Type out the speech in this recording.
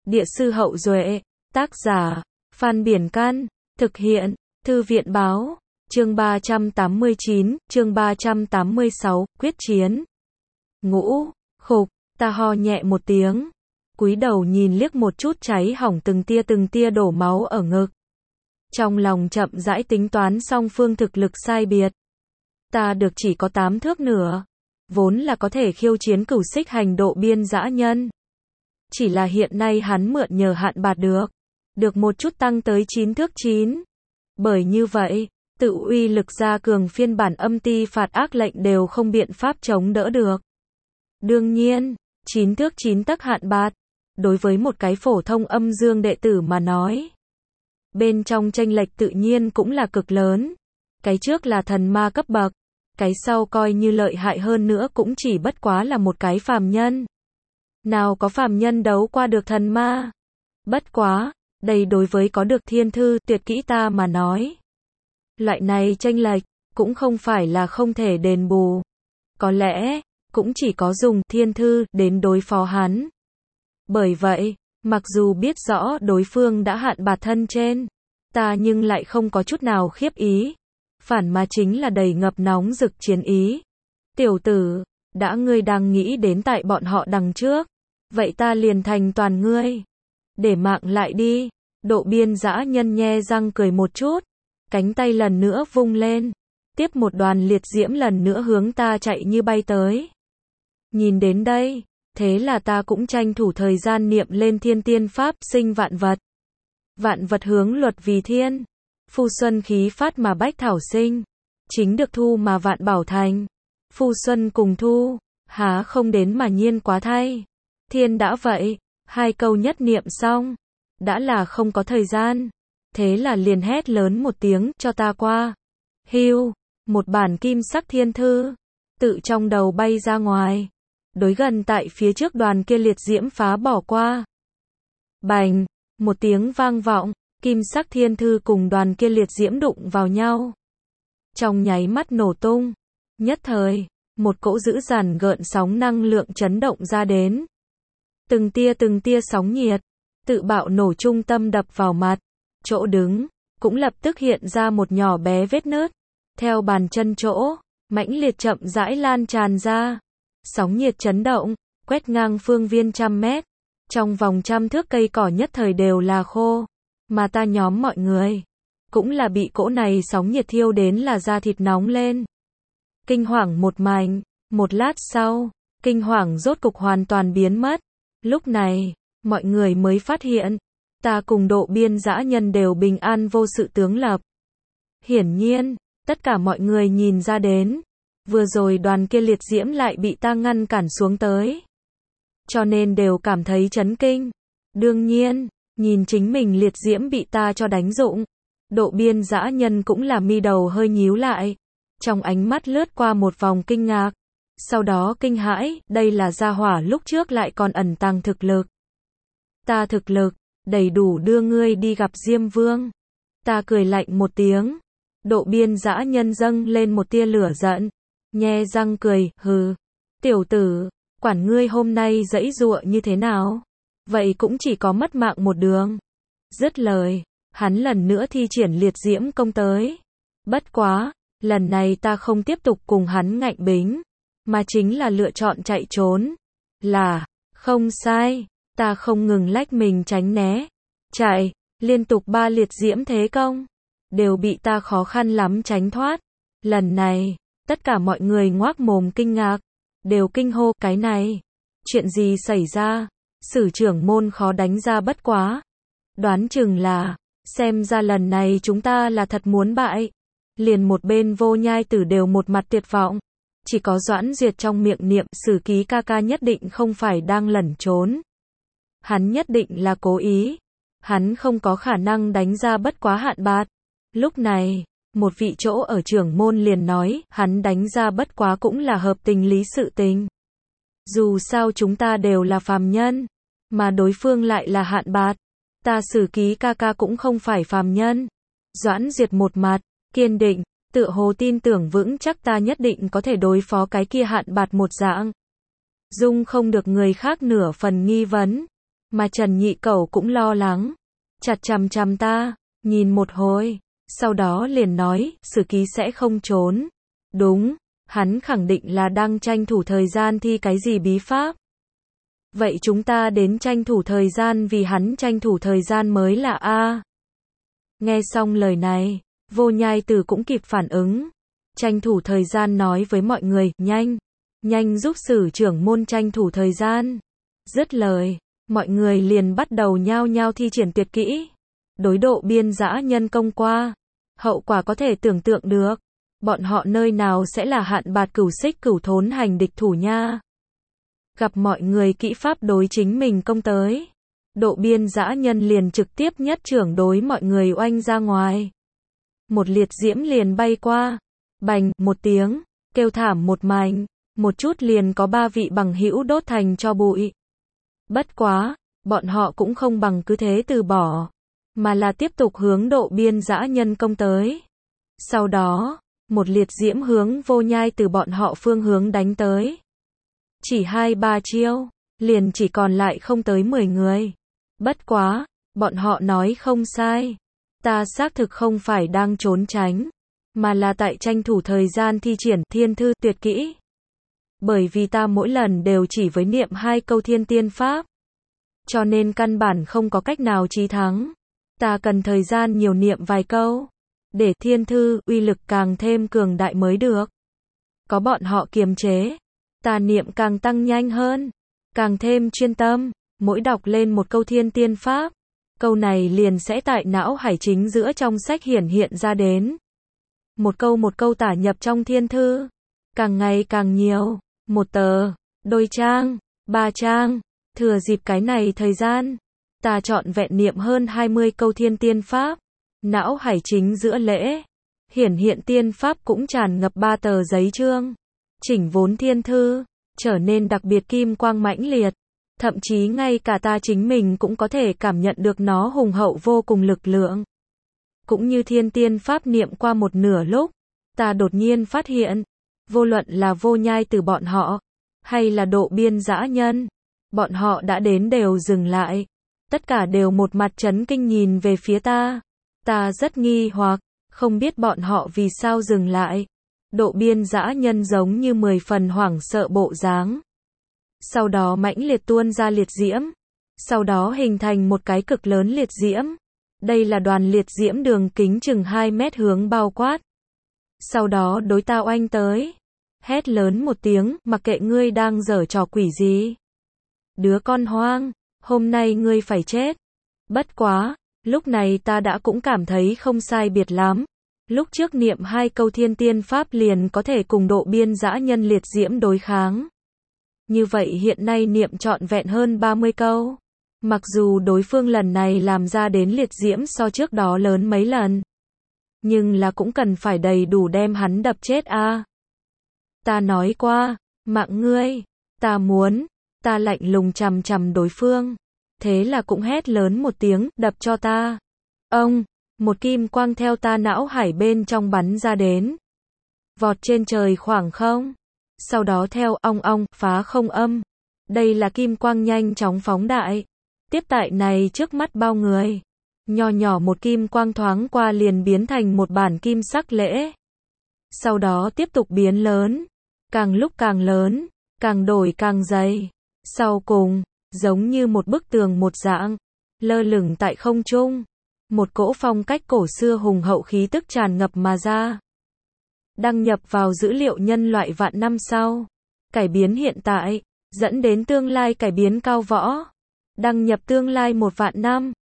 Địa sư Hậu Duệ, tác giả, Phan Biển Can, thực hiện, Thư viện báo, chương 389, chương 386, quyết chiến. Ngũ, khục, ta ho nhẹ một tiếng, cúi đầu nhìn liếc một chút cháy hỏng từng tia đổ máu ở ngực. Trong lòng chậm rãi tính toán song phương thực lực sai biệt. Ta được chỉ có 8 thước nửa, vốn là có thể khiêu chiến cửu xích hành độ biên dã nhân. Chỉ là hiện nay hắn mượn nhờ hạn bạt được một chút tăng tới 9 thước 9. Bởi như vậy, tự uy lực gia cường phiên bản âm ti phạt ác lệnh đều không biện pháp chống đỡ được. Đương nhiên, 9 thước 9 tấc hạn bạt, đối với một cái phổ thông âm dương đệ tử mà nói, bên trong chênh lệch tự nhiên cũng là cực lớn. Cái trước là thần ma cấp bậc, cái sau coi như lợi hại hơn nữa cũng chỉ bất quá là một cái phàm nhân. Nào có phàm nhân đấu qua được thần ma? Bất quá, đây đối với có được thiên thư tuyệt kỹ ta mà nói, loại này chênh lệch cũng không phải là không thể đền bù. Có lẽ cũng chỉ có dùng thiên thư đến đối phó hắn. Bởi vậy, mặc dù biết rõ đối phương đã hạn bạt thân trên, ta nhưng lại không có chút nào khiếp ý, phản mà chính là đầy ngập nóng rực chiến ý. Tiểu tử, đã ngươi đang nghĩ đến tại bọn họ đằng trước, vậy ta liền thành toàn ngươi. Để mạng lại đi. Độ biên dã nhân nhe răng cười một chút, cánh tay lần nữa vung lên, tiếp một đoàn liệt diễm lần nữa hướng ta chạy như bay tới. Nhìn đến đây, thế là ta cũng tranh thủ thời gian niệm lên thiên tiên pháp sinh vạn vật. Vạn vật hướng luật vì thiên, phu xuân khí phát mà bách thảo sinh, chính được thu mà vạn bảo thành. Phu xuân cùng thu, há không đến mà nhiên quá thay. Thiên đã vậy, hai câu nhất niệm xong, đã là không có thời gian, thế là liền hét lớn một tiếng cho ta qua. Hưu, một bản kim sắc thiên thư, tự trong đầu bay ra ngoài, đối gần tại phía trước đoàn kia liệt diễm phá bỏ qua. Bành, một tiếng vang vọng, kim sắc thiên thư cùng đoàn kia liệt diễm đụng vào nhau. Trong nháy mắt nổ tung, nhất thời, một cỗ dữ dằn gợn sóng năng lượng chấn động ra đến. Từng tia sóng nhiệt, tự bạo nổ trung tâm đập vào mặt, chỗ đứng, cũng lập tức hiện ra một nhỏ bé vết nứt, theo bàn chân chỗ, mãnh liệt chậm rãi lan tràn ra, sóng nhiệt chấn động, quét ngang phương viên 100 mét, trong vòng 100 thước cây cỏ nhất thời đều là khô, mà ta nhóm mọi người, cũng là bị cỗ này sóng nhiệt thiêu đến là da thịt nóng lên. Kinh hoàng một mảnh, một lát sau, kinh hoàng rốt cục hoàn toàn biến mất, lúc này, mọi người mới phát hiện, ta cùng độ biên dã nhân đều bình an vô sự tướng lập. Hiển nhiên, tất cả mọi người nhìn ra đến, vừa rồi đoàn kia liệt diễm lại bị ta ngăn cản xuống tới. Cho nên đều cảm thấy chấn kinh. Đương nhiên, nhìn chính mình liệt diễm bị ta cho đánh rụng, độ biên dã nhân cũng là mi đầu hơi nhíu lại. Trong ánh mắt lướt qua một vòng kinh ngạc, sau đó kinh hãi, đây là gia hỏa lúc trước lại còn ẩn tàng thực lực. Ta thực lực, đầy đủ đưa ngươi đi gặp Diêm Vương. Ta cười lạnh một tiếng. Độ biên dã nhân dâng lên một tia lửa giận, nhe răng cười, hừ. Tiểu tử, quản ngươi hôm nay giãy giụa như thế nào, vậy cũng chỉ có mất mạng một đường. Dứt lời, hắn lần nữa thi triển liệt diễm công tới. Bất quá, lần này ta không tiếp tục cùng hắn ngạnh bính, mà chính là lựa chọn chạy trốn. Là, không sai. Ta không ngừng lách mình tránh né, chạy, liên tục 3 liệt diễm thế công, đều bị ta khó khăn lắm tránh thoát. Lần này, tất cả mọi người ngoác mồm kinh ngạc, đều kinh hô, cái này, chuyện gì xảy ra, Sử trưởng môn khó đánh ra bất quá. Đoán chừng là, xem ra lần này chúng ta là thật muốn bại. Liền một bên Vô Nhai Tử đều một mặt tuyệt vọng, chỉ có Doãn Duyệt trong miệng niệm, Sử ký ca ca nhất định không phải đang lẩn trốn. Hắn nhất định là cố ý. Hắn không có khả năng đánh ra bất quá hạn bạt. Lúc này, một vị chỗ ở trưởng môn liền nói, hắn đánh ra bất quá cũng là hợp tình lý sự tình. Dù sao chúng ta đều là phàm nhân, mà đối phương lại là hạn bạt. Ta Sử ký ca ca cũng không phải phàm nhân. Doãn Duyệt một mặt, kiên định, tựa hồ tin tưởng vững chắc ta nhất định có thể đối phó cái kia hạn bạt một dạng. Dung không được người khác nửa phần nghi vấn. Mà Trần Nhị Cẩu cũng lo lắng, chặt chằm chằm ta, nhìn một hồi, sau đó liền nói, Sử Ký sẽ không trốn. Đúng, hắn khẳng định là đang tranh thủ thời gian thi cái gì bí pháp. Vậy chúng ta đến tranh thủ thời gian vì hắn tranh thủ thời gian mới là a. Nghe xong lời này, Vô Nhai Tử cũng kịp phản ứng. Tranh thủ thời gian nói với mọi người, nhanh giúp Sử trưởng môn tranh thủ thời gian. Dứt lời, mọi người liền bắt đầu nhao nhao thi triển tuyệt kỹ. Đối độ biên dã nhân công qua. Hậu quả có thể tưởng tượng được. Bọn họ nơi nào sẽ là Hạn Bạt Cửu Xích Cửu Thốn Hành địch thủ nha. Gặp mọi người kỹ pháp đối chính mình công tới. Độ biên dã nhân liền trực tiếp nhất trưởng đối mọi người oanh ra ngoài. Một liệt diễm liền bay qua. Bành, một tiếng, kêu thảm một mảnh, một chút liền có 3 vị bằng hữu đốt thành tro bụi. Bất quá, bọn họ cũng không bằng cứ thế từ bỏ, mà là tiếp tục hướng độ biên dã nhân công tới. Sau đó, một liệt diễm hướng Vô Nhai từ bọn họ phương hướng đánh tới. Chỉ 2-3 chiêu, liền chỉ còn lại không tới 10 người. Bất quá, bọn họ nói không sai. Ta xác thực không phải đang trốn tránh, mà là tại tranh thủ thời gian thi triển thiên thư tuyệt kỹ. Bởi vì ta mỗi lần đều chỉ với niệm 2 câu thiên tiên pháp, cho nên căn bản không có cách nào chí thắng. Ta cần thời gian nhiều niệm vài câu, để thiên thư uy lực càng thêm cường đại mới được. Có bọn họ kiềm chế, ta niệm càng tăng nhanh hơn, càng thêm chuyên tâm, mỗi đọc lên một câu thiên tiên pháp, câu này liền sẽ tại não hải chính giữa trong sách hiển hiện ra đến. Một câu tả nhập trong thiên thư, càng ngày càng nhiều, một tờ, đôi trang, 3 trang, thừa dịp cái này thời gian, ta trọn vẹn niệm hơn 20 câu thiên tiên pháp, não hải chính giữa lễ, hiển hiện tiên pháp cũng tràn ngập 3 tờ giấy chương, chỉnh vốn thiên thư, trở nên đặc biệt kim quang mãnh liệt, thậm chí ngay cả ta chính mình cũng có thể cảm nhận được nó hùng hậu vô cùng lực lượng. Cũng như thiên tiên pháp niệm qua một nửa lúc, ta đột nhiên phát hiện, vô luận là Vô Nhai từ bọn họ, hay là độ biên dã nhân, bọn họ đã đến đều dừng lại, tất cả đều một mặt chấn kinh nhìn về phía ta. Ta rất nghi hoặc, không biết bọn họ vì sao dừng lại. Độ biên dã nhân giống như 10 phần hoảng sợ bộ dáng. Sau đó mãnh liệt tuôn ra liệt diễm, sau đó hình thành một cái cực lớn liệt diễm. Đây là đoàn liệt diễm đường kính chừng 2 mét hướng bao quát. Sau đó đối ta oanh tới, hét lớn một tiếng, mặc kệ ngươi đang giở trò quỷ gì. Đứa con hoang, hôm nay ngươi phải chết. Bất quá, lúc này ta đã cũng cảm thấy không sai biệt lắm. Lúc trước niệm 2 câu thiên tiên pháp liền có thể cùng độ biên dã nhân liệt diễm đối kháng. Như vậy hiện nay niệm trọn vẹn hơn 30 câu. Mặc dù đối phương lần này làm ra đến liệt diễm so trước đó lớn mấy lần, nhưng là cũng cần phải đầy đủ đem hắn đập chết a. Ta nói qua, mạng ngươi, ta muốn, ta lạnh lùng chằm chằm đối phương. Thế là cũng hét lớn một tiếng, đập cho ta. Ông, một kim quang theo ta não hải bên trong bắn ra đến. Vọt trên trời khoảng không. Sau đó theo ong ong, phá không âm. Đây là kim quang nhanh chóng phóng đại. Tiếp tại này trước mắt bao người. Nho nhỏ một kim quang thoáng qua liền biến thành một bản kim sắc lễ. Sau đó tiếp tục biến lớn. Càng lúc càng lớn, càng đổi càng dày. Sau cùng, giống như một bức tường một dạng, lơ lửng tại không trung. Một cỗ phong cách cổ xưa hùng hậu khí tức tràn ngập mà ra. Đăng nhập vào dữ liệu nhân loại vạn năm sau. Cải biến hiện tại, dẫn đến tương lai cải biến cao võ. Đăng nhập tương lai 1 vạn năm.